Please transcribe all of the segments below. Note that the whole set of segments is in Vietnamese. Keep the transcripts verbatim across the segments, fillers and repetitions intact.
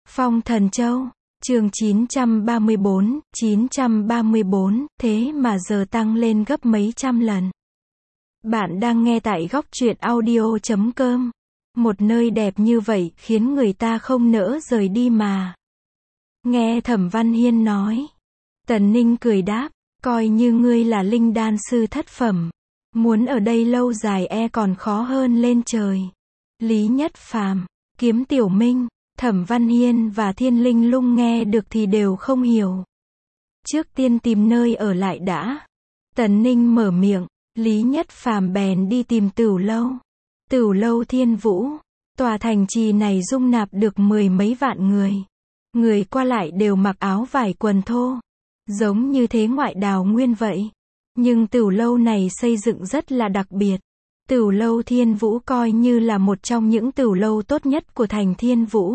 Phong Thần Châu, chương chín trăm ba mươi bốn, chín trăm ba mươi bốn, thế mà giờ tăng lên gấp mấy trăm lần. Bạn đang nghe tại góc truyện audio chấm com. Một nơi đẹp như vậy khiến người ta không nỡ rời đi mà. Nghe Thẩm Văn Hiên nói. Tần Ninh cười đáp, coi như ngươi là linh đan sư thất phẩm. Muốn ở đây lâu dài e còn khó hơn lên trời. Lý Nhất Phàm, Kiếm Tiểu Minh, Thẩm Văn Hiên và Thiên Linh Lung nghe được thì đều không hiểu. Trước tiên tìm nơi ở lại đã. Tần Ninh mở miệng, Lý Nhất Phàm bèn đi tìm Tửu Lâu. Tửu Lâu Thiên Vũ, tòa thành trì này dung nạp được mười mấy vạn người. Người qua lại đều mặc áo vải quần thô, giống như thế ngoại đào nguyên vậy. Nhưng Tửu Lâu này xây dựng rất là đặc biệt. Tửu Lâu Thiên Vũ coi như là một trong những tửu lâu tốt nhất của thành Thiên Vũ.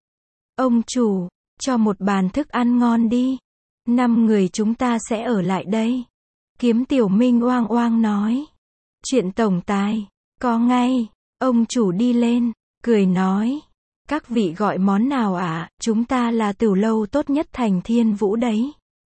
Ông chủ, cho một bàn thức ăn ngon đi. Năm người chúng ta sẽ ở lại đây. Kiếm Tiểu Minh oang oang nói. Chuyện tổng tài, có ngay. Ông chủ đi lên, cười nói. Các vị gọi món nào ạ? À? Chúng ta là tửu lâu tốt nhất thành Thiên Vũ đấy.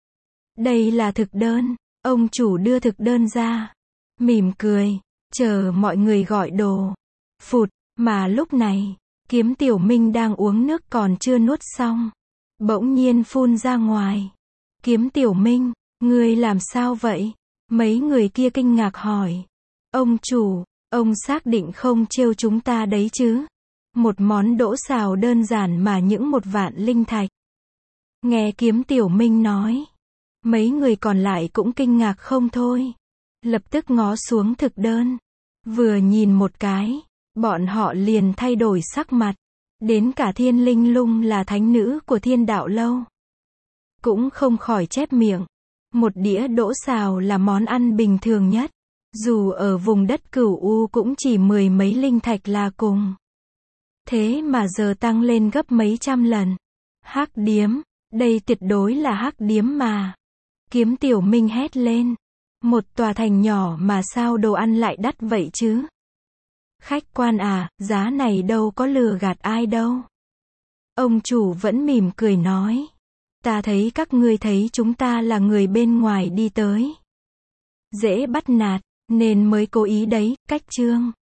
Đây là thực đơn. Ông chủ đưa thực đơn ra. Mỉm cười, chờ mọi người gọi đồ. Phụt, mà lúc này, Kiếm Tiểu Minh đang uống nước còn chưa nuốt xong. Bỗng nhiên phun ra ngoài. Kiếm Tiểu Minh, ngươi làm sao vậy? Mấy người kia kinh ngạc hỏi. Ông chủ, ông xác định không trêu chúng ta đấy chứ? Một món đỗ xào đơn giản mà những một vạn linh thạch. Nghe Kiếm Tiểu Minh nói. Mấy người còn lại cũng kinh ngạc không thôi. Lập tức ngó xuống thực đơn. Vừa nhìn một cái, bọn họ liền thay đổi sắc mặt. Đến cả Thiên Linh Lung là thánh nữ của Thiên Đạo Lâu. Cũng không khỏi chép miệng. Một đĩa đỗ xào là món ăn bình thường nhất. Dù ở vùng đất Cửu U cũng chỉ mười mấy linh thạch là cùng. Thế mà giờ tăng lên gấp mấy trăm lần. Hắc điếm, đây tuyệt đối là hắc điếm mà. Kiếm Tiểu Minh hét lên. Một tòa thành nhỏ mà sao đồ ăn lại đắt vậy chứ? Khách quan à, giá này đâu có lừa gạt ai đâu. Ông chủ vẫn mỉm cười nói. Ta thấy các ngươi thấy chúng ta là người bên ngoài đi tới. Dễ bắt nạt, nên mới cố ý đấy, cách trương.